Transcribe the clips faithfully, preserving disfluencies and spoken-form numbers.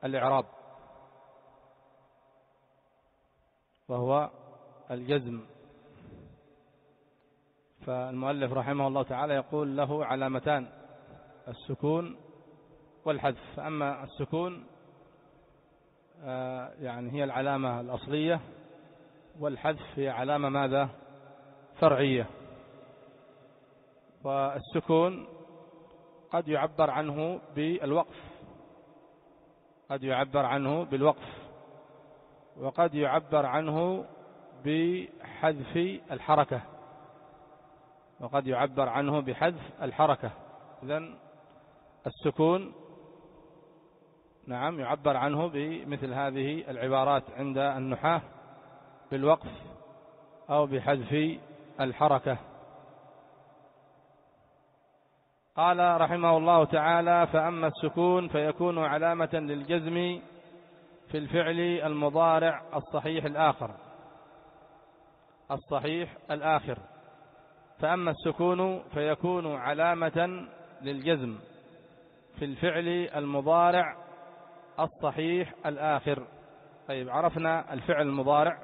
الإعراب، وهو الجزم. فالمؤلف رحمه الله تعالى يقول له علامتان: السكون والحذف. فأما السكون يعني هي العلامة الأصلية، والحذف هي علامة ماذا؟ فرعية. والسكون قد يعبر عنه بالوقف، قد يعبر عنه بالوقف، وقد يعبر عنه بحذف الحركة، وقد يعبر عنه بحذف الحركة. إذن السكون نعم يعبر عنه بمثل هذه العبارات عند النحاة بالوقف أو بحذف الحركة. قال رحمه الله تعالى: فأما السكون فيكون علامة للجزم في الفعل المضارع الصحيح الآخر الصحيح الآخر فأما السكون فيكون علامة للجزم في الفعل المضارع الصحيح الآخر. طيب، عرفنا الفعل المضارع،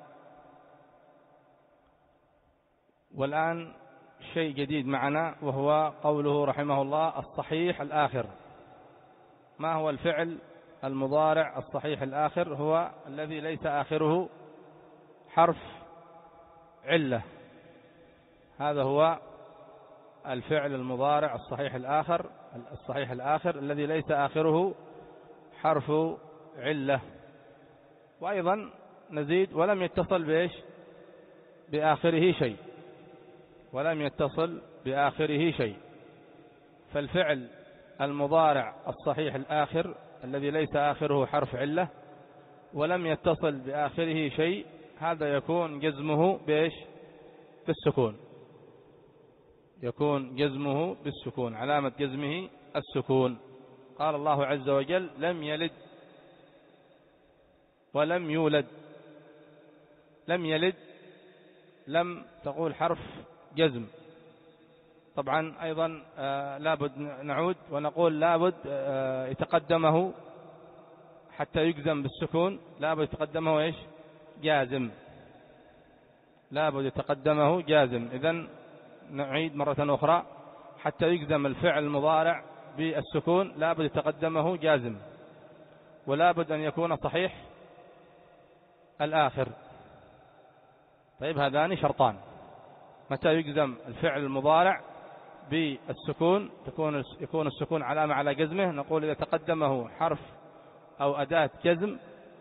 والآن شيء جديد معنا وهو قوله رحمه الله الصحيح الآخر. ما هو الفعل المضارع الصحيح الآخر؟ هو الذي ليس آخره حرف علة. هذا هو الفعل المضارع الصحيح الآخر الصحيح الآخر الذي ليس آخره حرف علة. وأيضا نزيد: ولم يتصل بإيش؟ بآخره شيء، ولم يتصل بآخره شيء. فالفعل المضارع الصحيح الآخر الذي ليس آخره حرف علة ولم يتصل بآخره شيء، هذا يكون جزمه بإيش؟ بالسكون. يكون جزمه بالسكون، علامة جزمه السكون. قال الله عز وجل: لم يلد ولم يولد. لم يلد، لم تقول حرف جزم. طبعا أيضا آه لابد نعود ونقول لابد آه يتقدمه حتى يجزم بالسكون، لابد يتقدمه إيش؟ جازم. لابد يتقدمه جازم. إذن نعيد مرة أخرى: حتى يجزم الفعل المضارع بالسكون لابد يتقدمه جازم، ولابد أن يكون صحيح الآخر. طيب، هذان شرطان. متى يجزم الفعل المضارع بالسكون تكون يكون السكون علامة على جزمه؟ نقول إذا تقدمه حرف أو أداة جزم،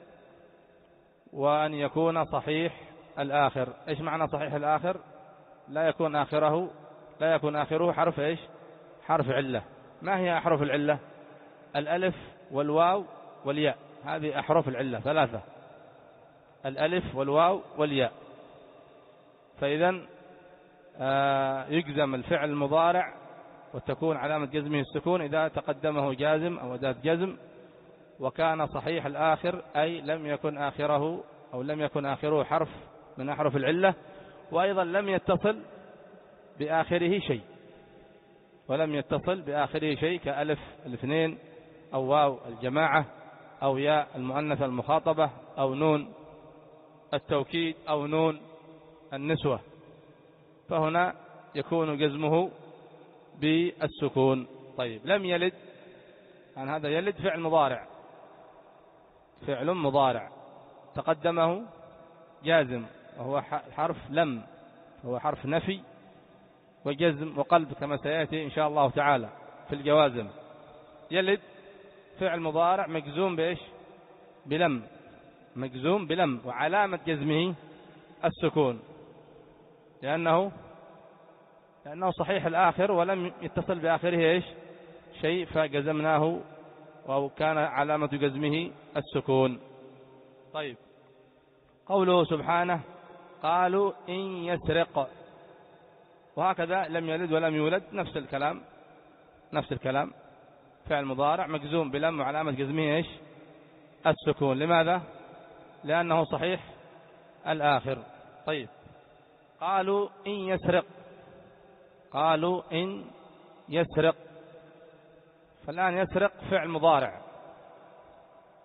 وأن يكون صحيح الآخر. إيش معنى صحيح الآخر؟ لا يكون آخره لا يكون آخره حرف إيش؟ حرف علة. ما هي أحرف العلة؟ الألف والواو والياء. هذه أحرف العلة ثلاثة: الألف والواو والياء. فإذا آه يجزم الفعل المضارع وتكون علامة جزمه السكون إذا تقدمه جازم أو أداة جزم، وكان صحيح الآخر أي لم يكن آخره أو لم يكن آخره حرف من أحرف العلة، وأيضا لم يتصل بآخره شيء ولم يتصل بآخره شيء كألف الاثنين أو واو الجماعة أو ياء المؤنث المخاطبة أو نون التوكيد أو نون النسوة. فهنا يكون جزمه بالسكون. طيب، لم يلد، عن هذا يلد فعل مضارع فعل مضارع تقدمه جازم وهو حرف لم، هو حرف نفي وجزم وقلب كما سيأتي إن شاء الله تعالى في الجوازم. يلد فعل مضارع مجزوم بإيش؟ بلم، مجزوم بلم، وعلامة جزمه السكون لأنه لأنه صحيح الآخر ولم يتصل بآخره إيش؟ شيء، فجزمناه أو كان علامة جزمه السكون. طيب، قوله سبحانه: قالوا إن يسرق، وهكذا لم يلد ولم يولد نفس الكلام نفس الكلام فعل مضارع مجزوم بلم وعلامة جزمه إيش؟ السكون. لماذا؟ لأنه صحيح الآخر. طيب، قالوا إن يسرق، قالوا إن يسرق، فالآن يسرق فعل مضارع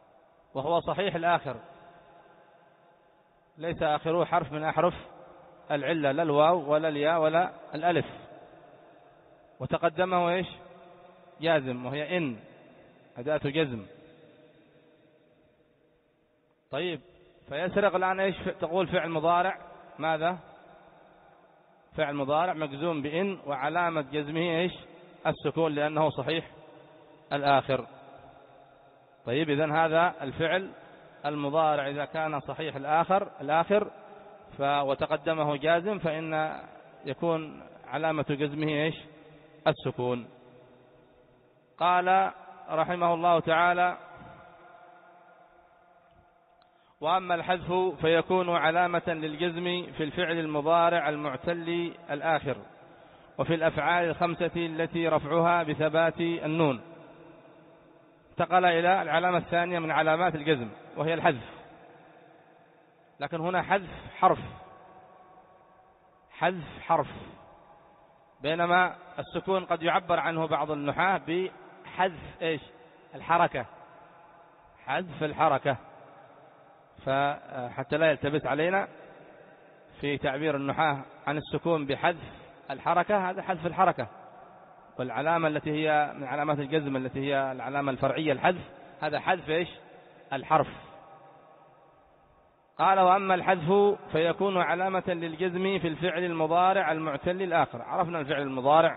وهو صحيح الآخر، ليس آخره حرف من أحرف العلة، لا الواو ولا الياء ولا الألف، وتقدمه إيش؟ جازم، وهي إن أداة جزم. طيب فيسرق الآن إيش تقول؟ فعل مضارع ماذا؟ فعل مضارع مجزوم بإن، وعلامة جزمه إيش؟ السكون، لأنه صحيح الآخر. طيب إذن هذا الفعل المضارع إذا كان صحيح الآخر الآخر وتقدمه جازم فإن يكون علامة جزمه إيش؟ السكون. قال رحمه الله تعالى: وأما الحذف فيكون علامة للجزم في الفعل المضارع المعتل الآخر، وفي الأفعال الخمسة التي رفعها بثبات النون. انتقل إلى العلامة الثانية من علامات الجزم وهي الحذف، لكن هنا حذف حرف، حذف حرف، بينما السكون قد يعبر عنه بعض النحاة بحذف إيش؟ الحركة، حذف الحركة، فحتى لا يلتبس علينا في تعبير النحاة عن السكون بحذف الحركة، هذا حذف الحركة، والعلامة التي هي من علامات الجزم التي هي العلامة الفرعية الحذف، هذا حذف إيش؟ الحرف. قال: وأما الحذف فيكون علامة للجزم في الفعل المضارع المعتل الآخر. عرفنا الفعل المضارع،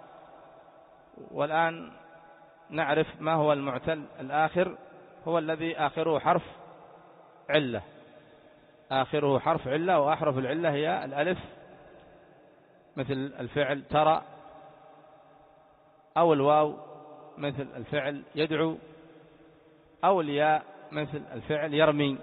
والآن نعرف ما هو المعتل الآخر. هو الذي آخره حرف علة، آخره حرف علة، وأحرف العلة هي الألف، مثل الفعل ترى، أو الواو مثل الفعل يدعو، أو الياء مثل الفعل يرمي.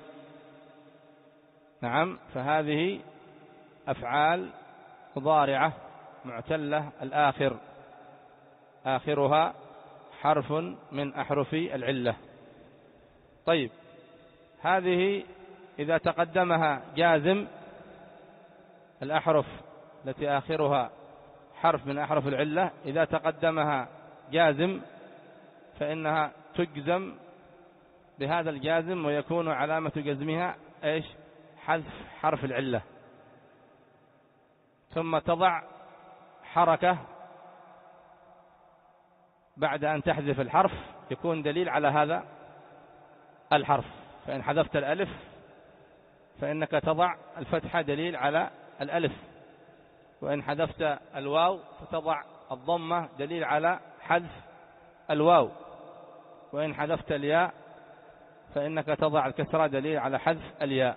نعم، فهذه أفعال مضارعة معتلة الآخر، آخرها حرف من أحرف العلة. طيب هذه إذا تقدمها جازم، الأحرف التي آخرها حرف من أحرف العلة إذا تقدمها جازم فإنها تجزم بهذا الجازم، ويكون علامة جزمها إيش؟ حذف حرف العلة، ثم تضع حركة بعد أن تحذف الحرف يكون دليل على هذا الحرف. فإن حذفت الألف فإنك تضع الفتحة دليل على الألف، وإن حذفت الواو فتضع الضمة دليل على حذف الواو، وإن حذفت الياء فإنك تضع الكسرة دليل على حذف الياء.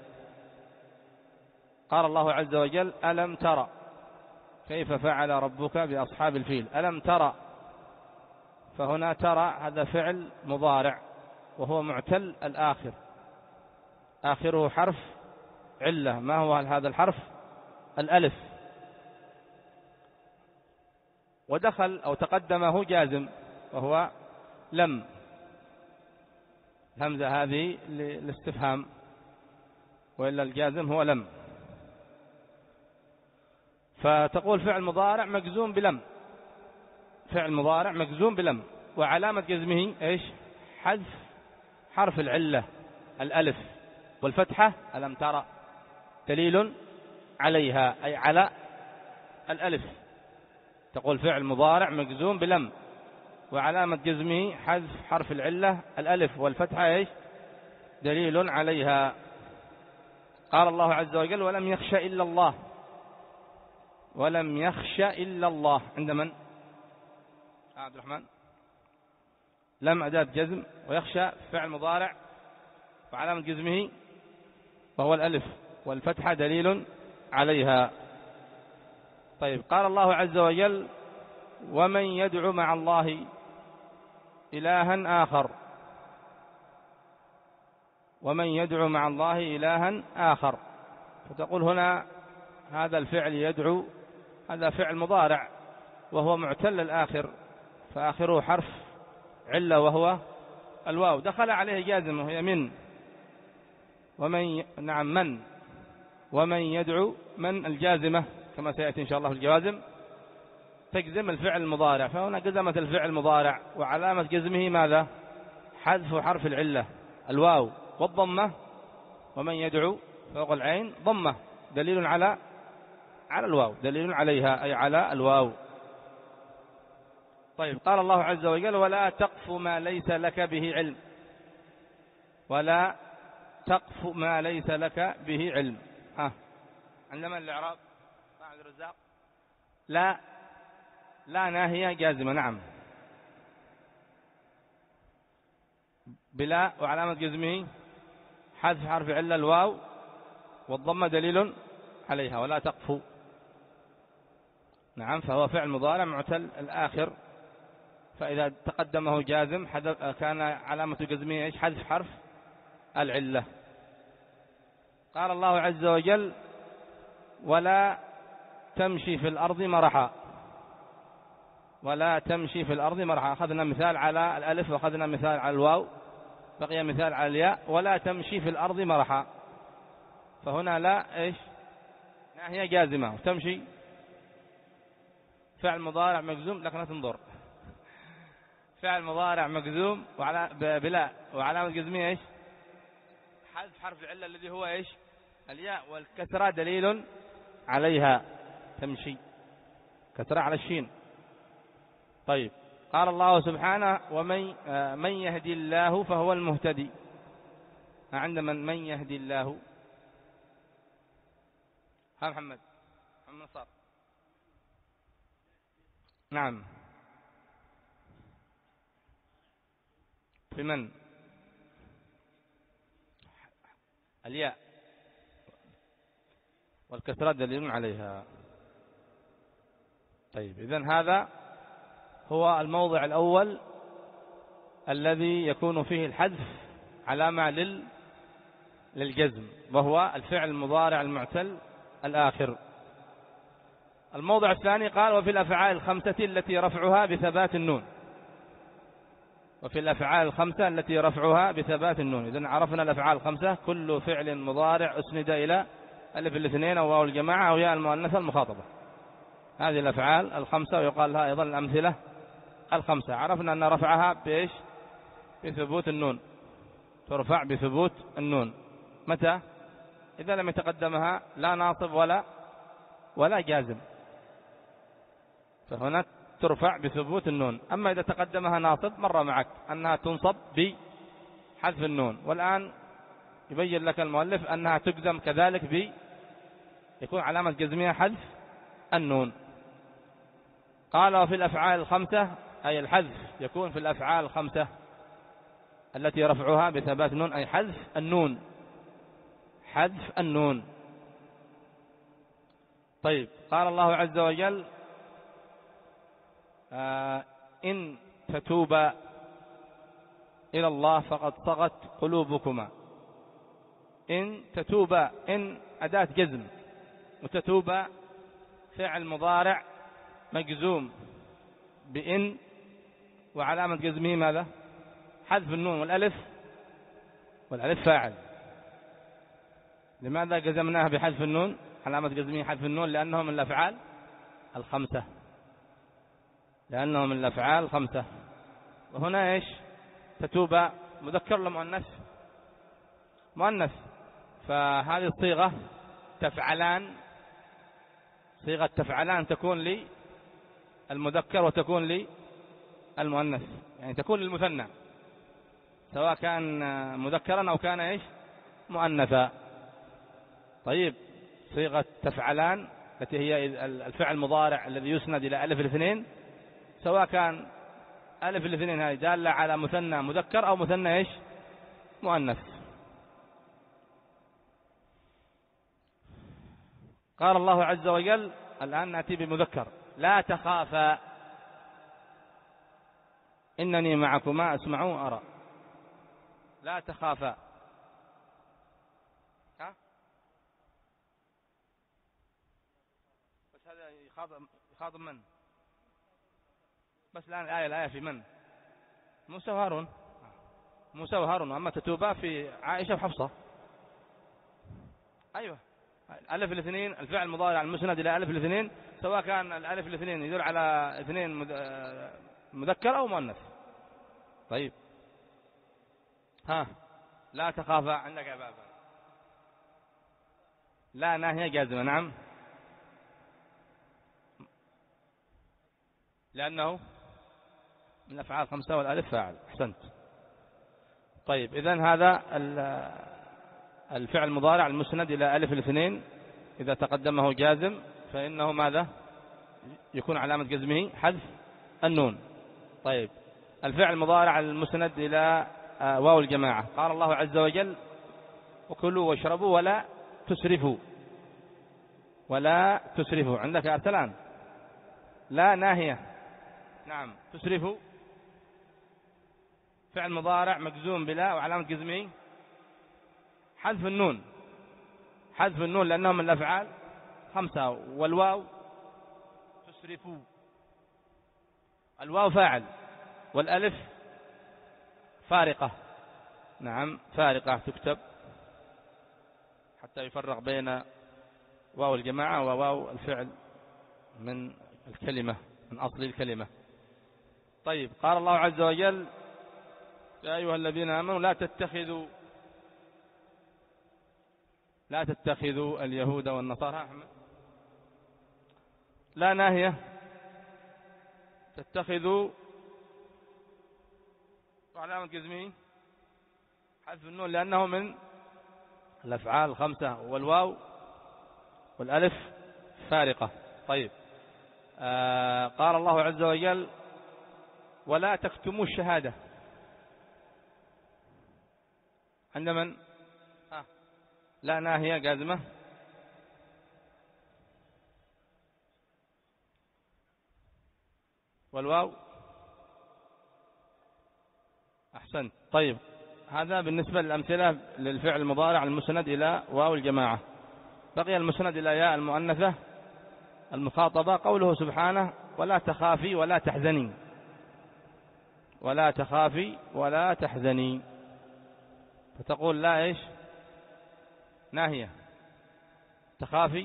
قال الله عز وجل: ألم ترى كيف فعل ربك بأصحاب الفيل. ألم ترى، فهنا ترى هذا فعل مضارع وهو معتل الآخر، آخره حرف علة. ما هو هذا الحرف؟ الألف، ودخل أو تقدمه جازم وهو لم، همزة هذه للاستفهام، وإلا الجازم هو لم. فتقول فعل مضارع مجزوم بلم، فعل مضارع مجزوم بلم، وعلامة جزمه إيش؟ حذف حرف العلة الألف، والفتحة ألم ترى دليل عليها، أي على الألف. تقول فعل مضارع مجزوم بلم، وعلامة جزمه حذف حرف العلة الألف، والفتحة إيش؟ دليل عليها. قال الله عز وجل: ولم يخش إلا الله. ولم يخش إلا الله عند من؟ عبد الرحمن. لم أداة جزم، ويخشى فعل مضارع، وعلامة جزمه وهو الألف، والفتحة دليل عليها. طيب قال الله عز وجل: ومن يدعو مع الله إلها آخر. ومن يدعو مع الله إلها آخر، فتقول هنا هذا الفعل يدعو هذا فعل مضارع وهو معتل الآخر، فآخره حرف علة وهو الواو، دخل عليه جازم وهي من، ومن ي... نعم من، ومن يدعو من الجازمة كما سيأتي إن شاء الله في الجوازم تجزم الفعل المضارع، فهنا جزمت الفعل المضارع، وعلامة جزمه ماذا؟ حذف حرف العلة الواو، والضمة ومن يدعو فوق العين ضمة دليل على على الواو، دليل عليها أي على الواو. طيب قال الله عز وجل ولا تقف ما ليس لك به علم، ولا تقف ما ليس لك به علم. ها عندما الإعراب عبد الرزاق لا لا ناهية جازمة. نعم بلا وعلامة جزمه حذف حرف علة الواو والضمة دليل عليها. ولا تقف نعم فهو فعل مضارع معتل الآخر، فإذا تقدمه جازم كان علامة جزمه ايش؟ حذف حرف العلة. قال الله عز وجل ولا تمشي في الأرض مرحا، ولا تمشي في الأرض مرحا. أخذنا مثال على الألف وأخذنا مثال على الواو، بقي مثال على الياء. ولا تمشي في الأرض مرحا، فهنا لا ايش؟ ناهية جازمة. وتمشي فعل مضارع مجزوم، لكن لا تنظر فعل مضارع مجزوم وعلى بلا وعلامة جزمية ايش؟ حذف حرف العلة الذي هو ايش؟ الياء، والكسرة دليل عليها. تمشي كسرة على الشين. طيب قال الله سبحانه ومن من يهدي الله فهو المهتدي. عند من من يهدي الله؟ ها محمد محمد صار. نعم في من؟ الياء والكسرة دليل عليها. طيب إذن هذا هو الموضع الأول الذي يكون فيه الحذف علامة لل للجزم، وهو الفعل المضارع المعتل الآخر. الموضع الثاني قال وفي الأفعال الخمسة التي رفعها بثبات النون، وفي الأفعال الخمسة التي رفعها بثبات النون. إذن عرفنا الأفعال الخمسة كل فعل مضارع أسند إلى ألف الاثنين أو واو الجماعة أو ياء المؤنثة المخاطبة. هذه الأفعال الخمسة ويقال لها أيضا الأمثلة الخمسة. عرفنا أن رفعها بإيش؟ بثبوت النون، ترفع بثبوت النون. متى؟ إذا لم يتقدمها لا ناصب ولا ولا جازم، فهنا ترفع بثبوت النون. أما إذا تقدمها ناصب مر معك أنها تنصب بحذف النون، والآن يبين لك المؤلف أنها تجزم كذلك ب يكون علامة جزمها حذف النون. قال وفي الأفعال الخمسة أي الحذف يكون في الأفعال الخمسة التي رفعها بثبات النون، أي حذف النون، حذف النون. طيب قال الله عز وجل آه إن تتوبا إلى الله فقد صغت قلوبكما. إن تتوبا، إن أداة جزم، وتتوبا فعل مضارع مجزوم بإن، وعلامة جزمه ماذا؟ حذف النون، والألف والألف فاعل. لماذا جزمناها بحذف النون؟ علامة جزمه حذف النون لأنهم من الأفعال الخمسة، لأنهم من الأفعال الخمسة. وهنا إيش؟ تتوبا مذكر ولا مؤنث؟ مؤنث، فهذه الصيغة تفعلان، صيغة تفعلان تكون للمذكر وتكون للمؤنث، يعني تكون للمثنى سواء كان مذكرا أو كان إيش؟ مؤنثا. طيب صيغة تفعلان التي هي الفعل المضارع الذي يسند إلى ألف الاثنين، سواء كان ألف الاثنين هذه دالة على مثنى مذكر أو مثنى إيش؟ مؤنث. قال الله عز وجل الآن نأتي بمذكر لا تخافا إنني معكما أسمع وأرى. لا تخافا، ها؟ بس هذا يخاطب يخاطب من؟ بس الآن الآية الآية في من؟ موسى وهارون، موسى وهارون. أما تتوبا في عائشة وحفصة. أيوة ألف الاثنين الفعل المضارع المسند إلى ألف الاثنين، سواء كان الألف الاثنين يدل على اثنين مذكر أو مؤنث. طيب ها لا تخافا عندك يا بابا. لا ناهية جازمة. نعم، لأنه من الأفعال خمسة والألف فاعل. أحسنت. طيب إذن هذا الفعل المضارع المسند إلى ألف الاثنين إذا تقدمه جازم فإنه ماذا يكون علامة جزمه؟ حذف النون. طيب الفعل المضارع المسند إلى واو الجماعة، قال الله عز وجل وكلوا واشربوا ولا تسرفوا. ولا تسرفوا عندك يا أرسلان. لا ناهية. نعم، تسرفوا فعل مضارع مجزوم بلا وعلامة جزمه حذف النون. حذف النون لأنه من الأفعال خمسة. والواو تسرفوا، الواو فاعل والألف فارقة. نعم فارقة تكتب حتى يفرق بين واو الجماعة وواو الفعل من الكلمة، من أصل الكلمة. طيب قال الله عز وجل يا أيها الذين آمنوا لا تتخذوا لا تتخذوا اليهود والنصارى. لا ناهية. تتخذوا وعلامة جزمه حذف النون لأنه من الأفعال الخمسة. والواو والألف فارقة. طيب آه قال الله عز وجل ولا تكتموا الشهادة. عند من؟ آه. لا ناهية جازمة. والواو أحسنت. طيب هذا بالنسبة للأمثلة للفعل المضارع المسند إلى واو الجماعة. بقي المسند إلى ياء المؤنثة المخاطبة. قوله سبحانه ولا تخافي ولا تحزني. ولا تخافي ولا تحزني، فتقول لا إيش؟ ناهية. تخافي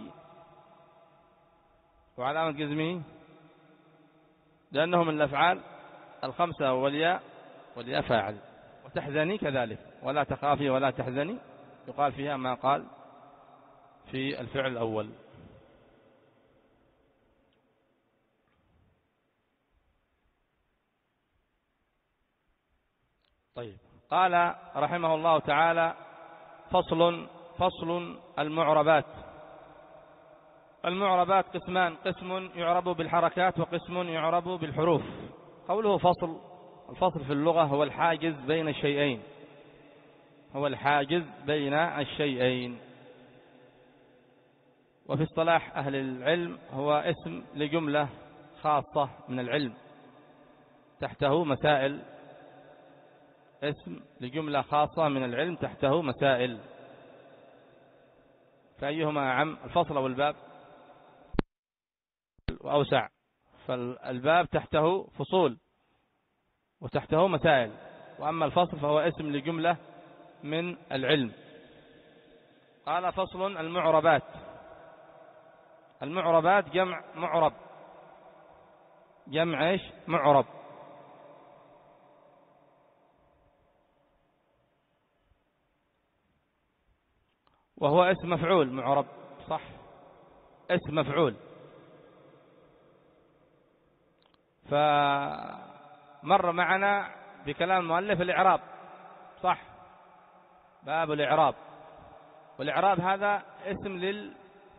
وعلامة جزمه لأنه من الأفعال الخمسة والياء والياء فاعل. وتحزني كذلك. ولا تخافي ولا تحزني يقال فيها ما قال في الفعل الأول. طيب قال رحمه الله تعالى فصل فصل المعربات. المعربات قسمان، قسم يعرب بالحركات وقسم يعرب بالحروف. قوله فصل، الفصل في اللغة هو الحاجز بين الشيئين، هو الحاجز بين الشيئين. وفي اصطلاح أهل العلم هو اسم لجملة خاصة من العلم تحته مسائل. اسم لجملة خاصة من العلم تحته مسائل. فأيهما أعم، الفصل أو الباب؟ وأوسع. فالباب تحته فصول وتحته مسائل، وأما الفصل فهو اسم لجملة من العلم. قال فصل المعربات. المعربات جمع معرب. جمع ايش؟ معرب. وهو اسم مفعول. معرب صح، اسم مفعول. فمر معنا بكلام المؤلف الإعراب صح، باب الإعراب. والإعراب هذا اسم لل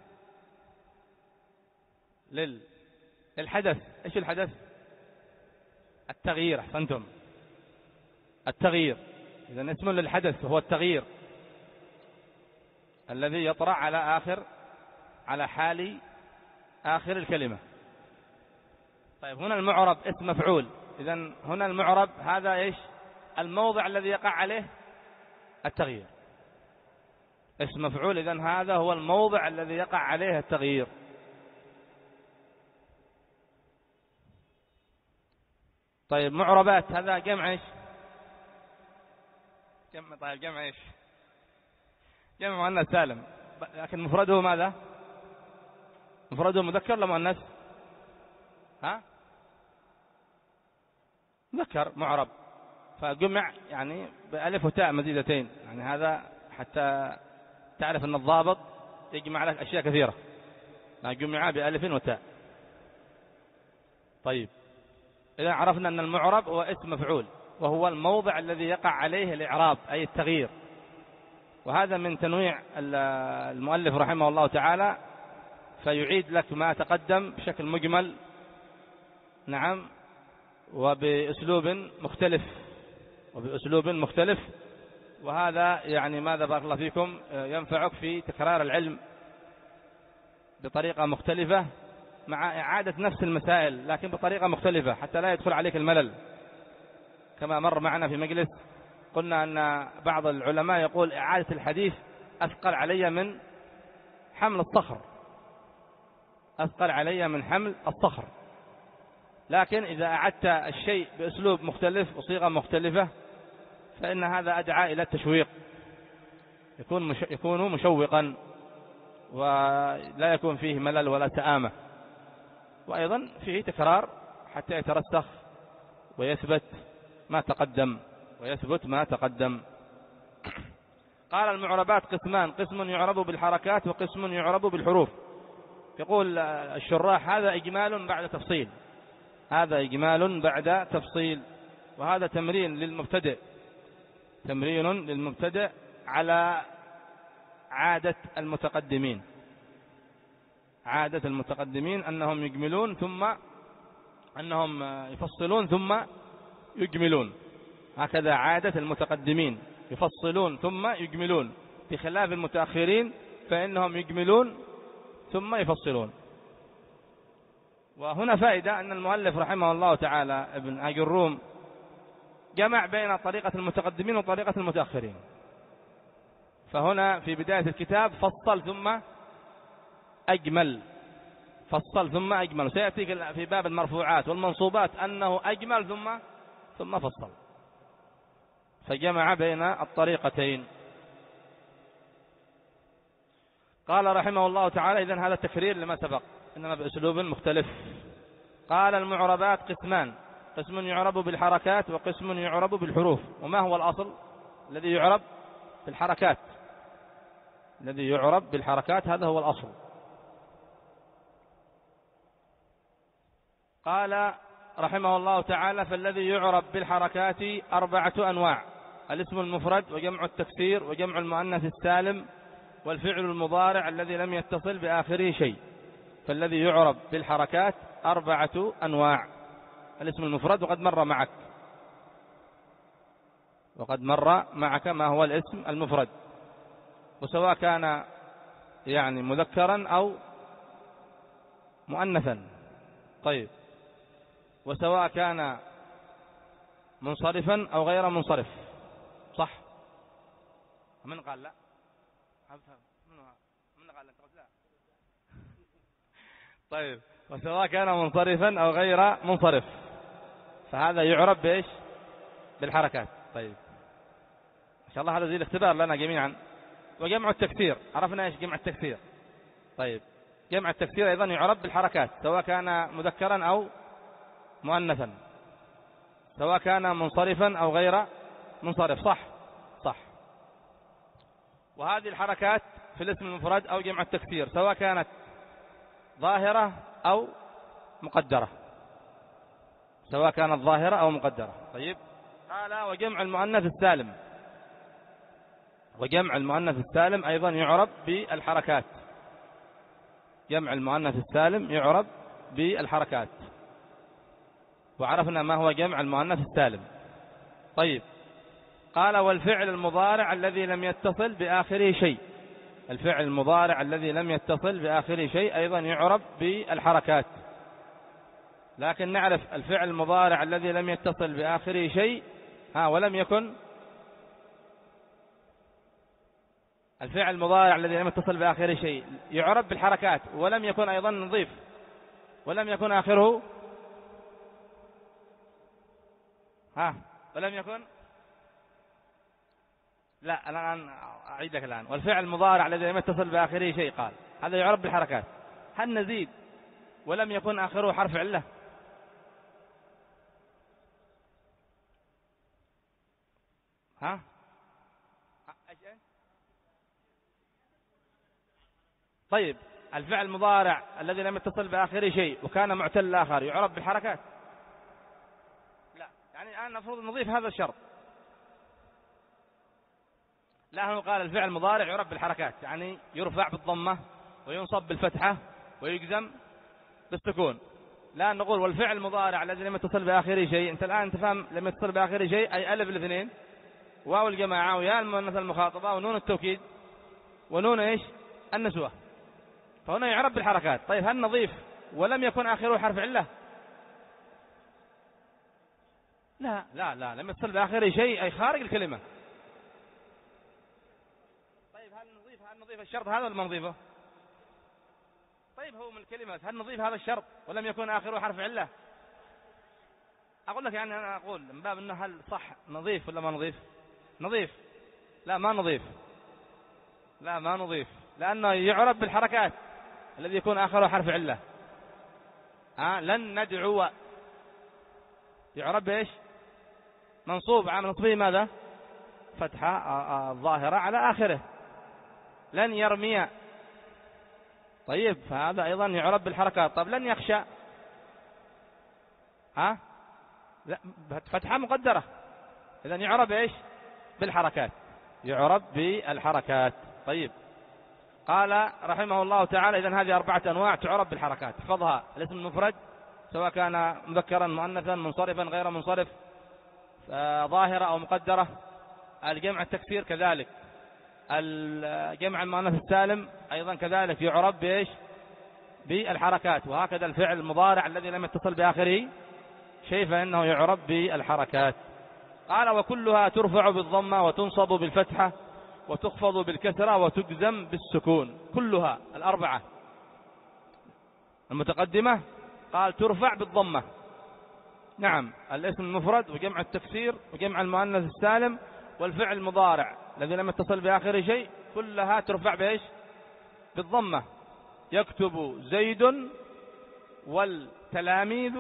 لل الحدث. ايش الحدث؟ التغيير. احسنتم، التغيير. إذن اسم للحدث هو التغيير الذي يطرأ على آخر على حال آخر الكلمة. طيب هنا المعرب اسم مفعول. إذن هنا المعرب هذا ايش؟ الموضع الذي يقع عليه التغيير. اسم مفعول، إذن هذا هو الموضع الذي يقع عليه التغيير. طيب معربات هذا جمع ايش؟ جمع. طيب جمع ايش؟ جمع مؤنث سالم، لكن مفرده ماذا؟ مفرده مذكر ولا مؤنث؟ ها؟ مذكر معرب. فجمع يعني بألف وتاء مزيدتين، يعني هذا حتى تعرف أن الضابط يجمع لك أشياء كثيرة، جمع بألف وتاء. طيب، إذا عرفنا أن المعرب هو اسم مفعول، وهو الموضع الذي يقع عليه الإعراب أي التغيير، وهذا من تنويع المؤلف رحمه الله تعالى، فيعيد لك ما تقدم بشكل مجمل، نعم، وبأسلوب مختلف وبأسلوب مختلف وهذا يعني ماذا بارك الله فيكم ينفعك في تكرار العلم بطريقة مختلفة مع إعادة نفس المسائل لكن بطريقة مختلفة حتى لا يدخل عليك الملل. كما مر معنا في مجلس قلنا أن بعض العلماء يقول إعادة الحديث أثقل علي من حمل الصخر، أثقل علي من حمل الصخر، لكن إذا أعدت الشيء بأسلوب مختلف وصيغة مختلفة فإن هذا أدعى إلى التشويق، يكون مش يكون مشوقا ولا يكون فيه ملل ولا تآمة، وأيضا فيه تكرار حتى يترسخ ويثبت ما تقدم ويثبت ما تقدم. قال المعربات قسمان، قسم يعرب بالحركات وقسم يعرب بالحروف. يقول الشراح هذا إجمال بعد تفصيل، هذا إجمال بعد تفصيل، وهذا تمرين للمبتدئ، تمرين للمبتدئ على عادة المتقدمين، عادة المتقدمين أنهم يجملون ثم أنهم يفصلون ثم يجملون، هكذا عادة المتقدمين، يفصلون ثم يجملون، بخلاف المتأخرين فإنهم يجملون ثم يفصلون. وهنا فائدة أن المؤلف رحمه الله تعالى ابن أجروم جمع بين طريقة المتقدمين وطريقة المتأخرين، فهنا في بداية الكتاب فصل ثم أجمل، فصل ثم أجمل، سيأتيك في باب المرفوعات والمنصوبات أنه أجمل ثم ثم فصل، فجمع بين الطريقتين. قال رحمه الله تعالى إذن هذا التكرير لما سبق إنما بأسلوب مختلف. قال المعربات قسمان، قسم يعرب بالحركات وقسم يعرب بالحروف. وما هو الأصل الذي يعرب بالحركات؟ الذي يعرب بالحركات هذا هو الأصل. قال رحمه الله تعالى فالذي يعرب بالحركات أربعة أنواع: الاسم المفرد وجمع التكسير وجمع المؤنث السالم والفعل المضارع الذي لم يتصل بآخره شيء. فالذي يعرب بالحركات أربعة أنواع: الاسم المفرد وقد مر معك وقد مر معك ما هو الاسم المفرد، وسواء كان يعني مذكرا أو مؤنثا. طيب، وسواء كان منصرفا أو غير منصرف، صح؟ من قال لا؟ من قال لا؟ طيب، وسواء كان منصرفا أو غير منصرف فهذا يعرب بإيش؟ بالحركات. طيب، إن شاء الله هذا زي الاختبار لنا جميعا. وجمع التكسير، عرفنا إيش جمع التكسير؟ طيب، جمع التكسير أيضا يعرب بالحركات سواء كان مذكرا أو مؤنثا، سواء كان منصرفا أو غير منصرف، صح؟ صح. وهذه الحركات في الاسم المفرد أو جمع التكسير سواء كانت ظاهرة أو مقدرة، سواء كانت ظاهرة أو مقدرة. طيب، قال وجمع المؤنث السالم، وجمع المؤنث السالم أيضا يعرب بالحركات، جمع المؤنث السالم يعرب بالحركات، وعرفنا ما هو جمع المؤنث السالم. طيب، قال والفعل المضارع الذي لم يتصل بآخره شيء، الفعل المضارع الذي لم يتصل بآخره شيء أيضا يعرب بالحركات. لكن نعرف الفعل المضارع الذي لم يتصل بآخره شيء ها ولم يكن الفعل المضارع الذي لم يتصل بآخره شيء يعرب بالحركات ولم يكن أيضا نظيف ولم يكن آخره ها ولم يكن لا الآن أعيد لك الآن. والفعل المضارع الذي لم يتصل بآخره شيء قال هذا يعرب بالحركات. هل نزيد ولم يكن آخره حرف علة؟ ها؟ طيب الفعل المضارع الذي لم يتصل بآخره شيء وكان معتل الآخر يعرب بالحركات؟ لا. يعني الآن المفروض نضيف هذا الشرط. لا، هو قال الفعل المضارع يعرب بالحركات، يعني يرفع بالضمة وينصب بالفتحة ويجزم بالسكون. لا نقول والفعل المضارع الذي لم يتصل بآخره شيء. أنت الآن تفهم لم يتصل بآخره شيء أي ألف الاثنين واو الجماعة ويا المؤنث المخاطبة ونون التوكيد ونون إيش النسوة، فهنا يعرب بالحركات. طيب هل نضيف ولم يكن آخره حرف علة؟ لا لا لا، لم يتصل بآخره شيء أي خارج الكلمة. طيب هل نضيف هل نضيف الشرط هذا ولا ما نضيفه؟ طيب هو من الكلمة، هل نضيف هذا الشرط ولم يكن آخره حرف علة؟ أقول لك يعني أنا أقول من باب أنه هل صح نضيف ولا ما نضيف؟ نضيف. لا ما نضيف، لا ما نضيف، لأنه يعرب بالحركات الذي يكون آخره حرف علة. ها لن ندعو يعرب بإيش؟ منصوب عن نصبه ماذا؟ فتحة ظاهرة على آخره. لن يرمي، طيب فهذا أيضا يعرب بالحركات. طب لن يخشى، ها لا فتحة مقدرة، إذا يعرب إيش؟ بالحركات، يعرب بالحركات. طيب قال رحمه الله تعالى إذن هذه أربعة أنواع تعرب بالحركات. احفظها: الاسم المفرد سواء كان مذكرا مؤنثا منصرفا غير منصرف، ظاهرة أو مقدرة. الجمع التكسير كذلك. الجمع المؤنث السالم أيضا كذلك يعرب بإيش؟ بالحركات. وهكذا الفعل المضارع الذي لم يتصل بآخره شيء فإنه يعرب بالحركات. قال وكلها ترفع بالضمة وتنصب بالفتحة وتخفض بالكسرة وتجزم بالسكون. كلها الأربعة المتقدمة قال ترفع بالضمة. نعم، الاسم المفرد وجمع التكسير وجمع المؤنث السالم والفعل المضارع الذي لم يتصل بآخر شيء كلها ترفع بإيش؟ بالضمة. يكتب زيد والتلاميذ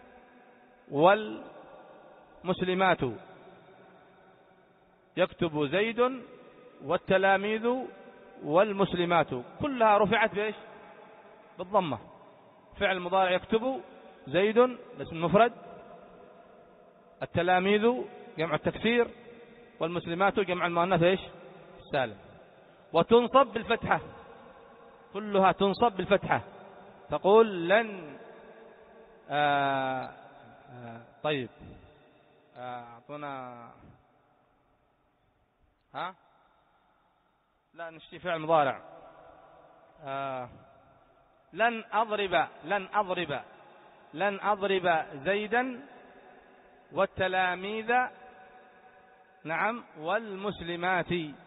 والمسلمات. يكتب زيد والتلاميذ والمسلمات كلها رفعت بإيش؟ بالضمة. فعل المضارع يكتب زيد الاسم المفرد، التلاميذ جمع التكسير، والمسلمات جمع المؤنث ايش؟ السالم. وتنصب بالفتحة، كلها تنصب بالفتحة. تقول لن آآ آآ طيب اعطونا ها لا نشتي فعل مضارع. لن أضرب لن أضرب لن أضرب زيدا والتلاميذ نعم والمسلمات.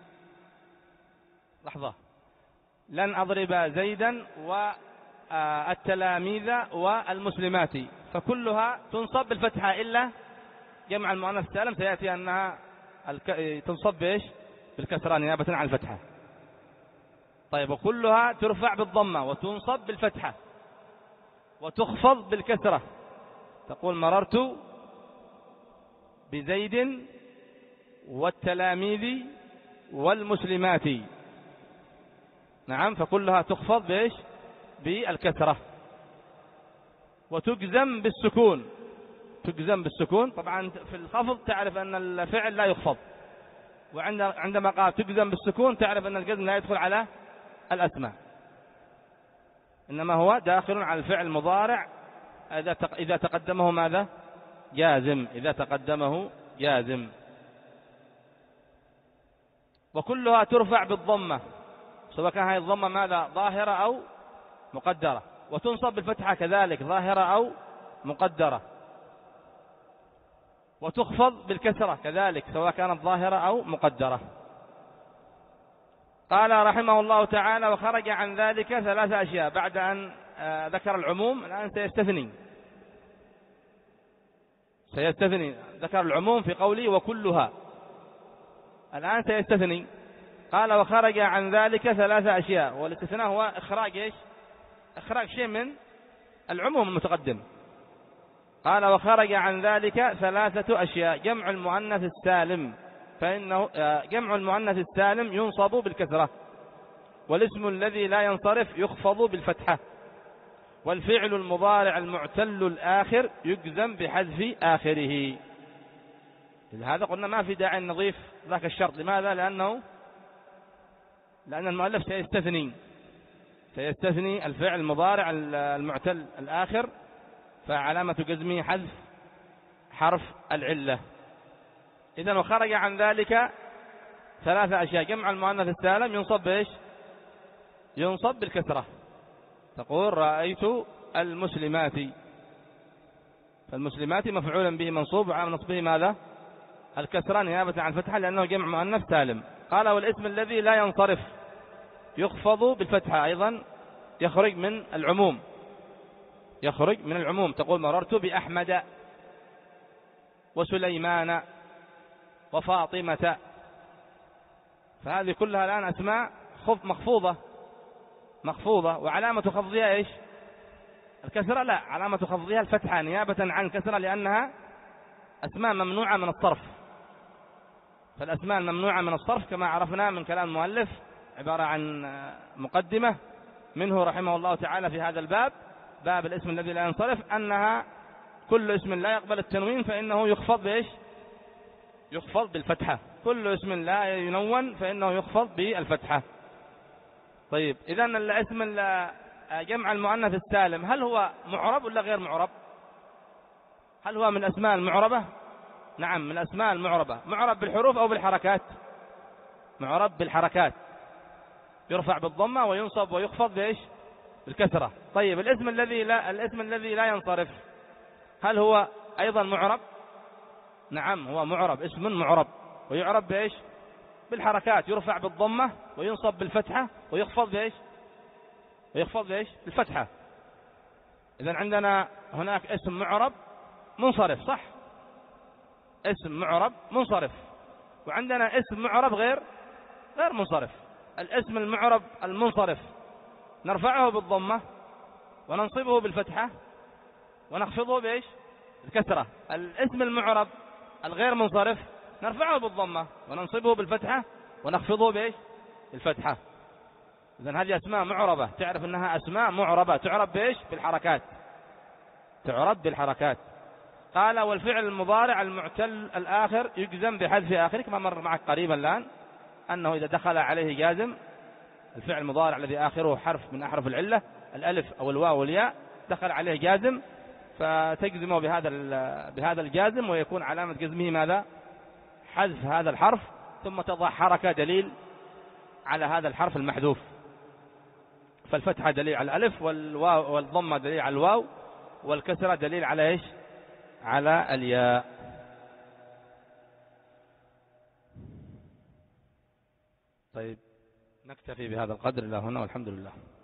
لحظة، لن أضرب زيدا والتلاميذ والمسلمات، فكلها تنصب بالفتحة إلا جمع المؤنث السالم سيأتي أنها تنصب بإيش؟ بالكسرة نيابة عن الفتحة. طيب وكلها ترفع بالضمة وتنصب بالفتحة وتخفض بالكسرة. تقول مررت بزيد والتلاميذ والمسلمات. نعم، فكلها تخفض بإيش؟ بالكسرة. وتجزم بالسكون، تجزم بالسكون. طبعا في الخفض تعرف أن الفعل لا يخفض، وعندما قال تجزم بالسكون تعرف أن الجزم لا يدخل على الأسماء، إنما هو داخل على الفعل المضارع إذا تقدمه ماذا؟ جازم. إذا تقدمه جازم. وكلها ترفع بالضمة سواء كان هذه الضمة ماذا؟ ظاهرة أو مقدرة. وتنصب بالفتحة كذلك ظاهرة أو مقدرة. وتخفض بالكسرة كذلك سواء كانت ظاهرة أو مقدرة. قال رحمه الله تعالى وخرج عن ذلك ثلاثة أشياء. بعد أن ذكر العموم الآن سيستثني سيستثني ذكر العموم في قوله وكلها، الآن سيستثني. قال وخرج عن ذلك ثلاثة أشياء، والاستثناء هو إخراج إيش؟ إخراج شيء من العموم المتقدم. قال وخرج عن ذلك ثلاثة أشياء: جمع المؤنث السالم فإنه جمع المؤنث السالم ينصب بالكسرة، والاسم الذي لا ينصرف يخفض بالفتحة، والفعل المضارع المعتل الآخر يجزم بحذف آخره. لهذا قلنا ما في داعي نضيف ذاك الشرط. لماذا؟ لأنه لأن المؤلف سيستثني سيستثني الفعل المضارع المعتل الآخر، فعلامة جزمه حذف حرف العلة. إذن وخرج عن ذلك ثلاثة أشياء. جمع المؤنث السالم ينصب بإيش؟ ينصب بالكسرة. تقول رأيت المسلمات، فالمسلمات مفعولا به منصوب وعلى نصبه ماذا؟ الكسرة نيابة عن الفتحة لأنه جمع مؤنث سالم. قال والاسم الذي لا ينصرف يخفض بالفتحة، أيضا يخرج من العموم يخرج من العموم. تقول مررت بأحمد وسليمان وفاطمة، فهذه كلها الآن أسماء خف مخفوضة مخفوضة وعلامة خفضها إيش؟ الكسرة؟ لا، علامة خفضها الفتحة نيابة عن الكسرة، لأنها أسماء ممنوعة من الصرف. فالأسماء الممنوعة من الصرف كما عرفنا من كلام المؤلف عبارة عن مقدمة منه رحمه الله تعالى في هذا الباب، باب الاسم الذي لا ينصرف، أنها كل اسم لا يقبل التنوين فإنه يخفض بإيش؟ يخفض بالفتحة. كل اسم لا ينون فإنه يخفض بالفتحة. طيب، إذن الاسم جمع المؤنث السالم هل هو معرب ولا غير معرب؟ هل هو من الأسماء المعربة؟ نعم، من الأسماء المعربة. معرب بالحروف أو بالحركات؟ معرب بالحركات، يرفع بالضمة وينصب ويخفض بإيش؟ بالكسرة. طيب، الاسم الذي لا الاسم الذي لا ينصرف هل هو أيضا معرب؟ نعم، هو معرب، اسم معرب، ويعرب بإيش؟ بالحركات، يرفع بالضمة وينصب بالفتحة ويخفض بإيش؟ ويخفض بإيش؟ بالفتحة. إذن عندنا هناك اسم معرب منصرف، صح؟ اسم معرب منصرف، وعندنا اسم معرب غير غير منصرف. الاسم المعرب المنصرف نرفعه بالضمة وننصبه بالفتحة ونخفضه بإيش؟ بالكسرة. الاسم المعرب الغير منصرف نرفعه بالضمة وننصبه بالفتحة ونخفضه بإيش؟ بالفتحة. إذن هذه أسماء معربة، تعرف أنها أسماء معربة، تعرب بإيش؟ بالحركات، تعرب بالحركات. قال والفعل المضارع المعتل الآخر يجزم بحذف آخره، كما مر معك قريبا الآن أنه إذا دخل عليه جازم، الفعل المضارع الذي آخره حرف من أحرف العلة، الألف أو الواو والياء، دخل عليه جازم فتجزمه بهذا بهذا الجازم، ويكون علامة جزمه ماذا؟ حذف هذا الحرف، ثم تضع حركة دليل على هذا الحرف المحذوف. فالفتحة دليل على الألف، والواو والضمة دليل على الواو، والكسرة دليل على إيش؟ على الياء. طيب، نكتفي بهذا القدر إلى هنا، والحمد لله.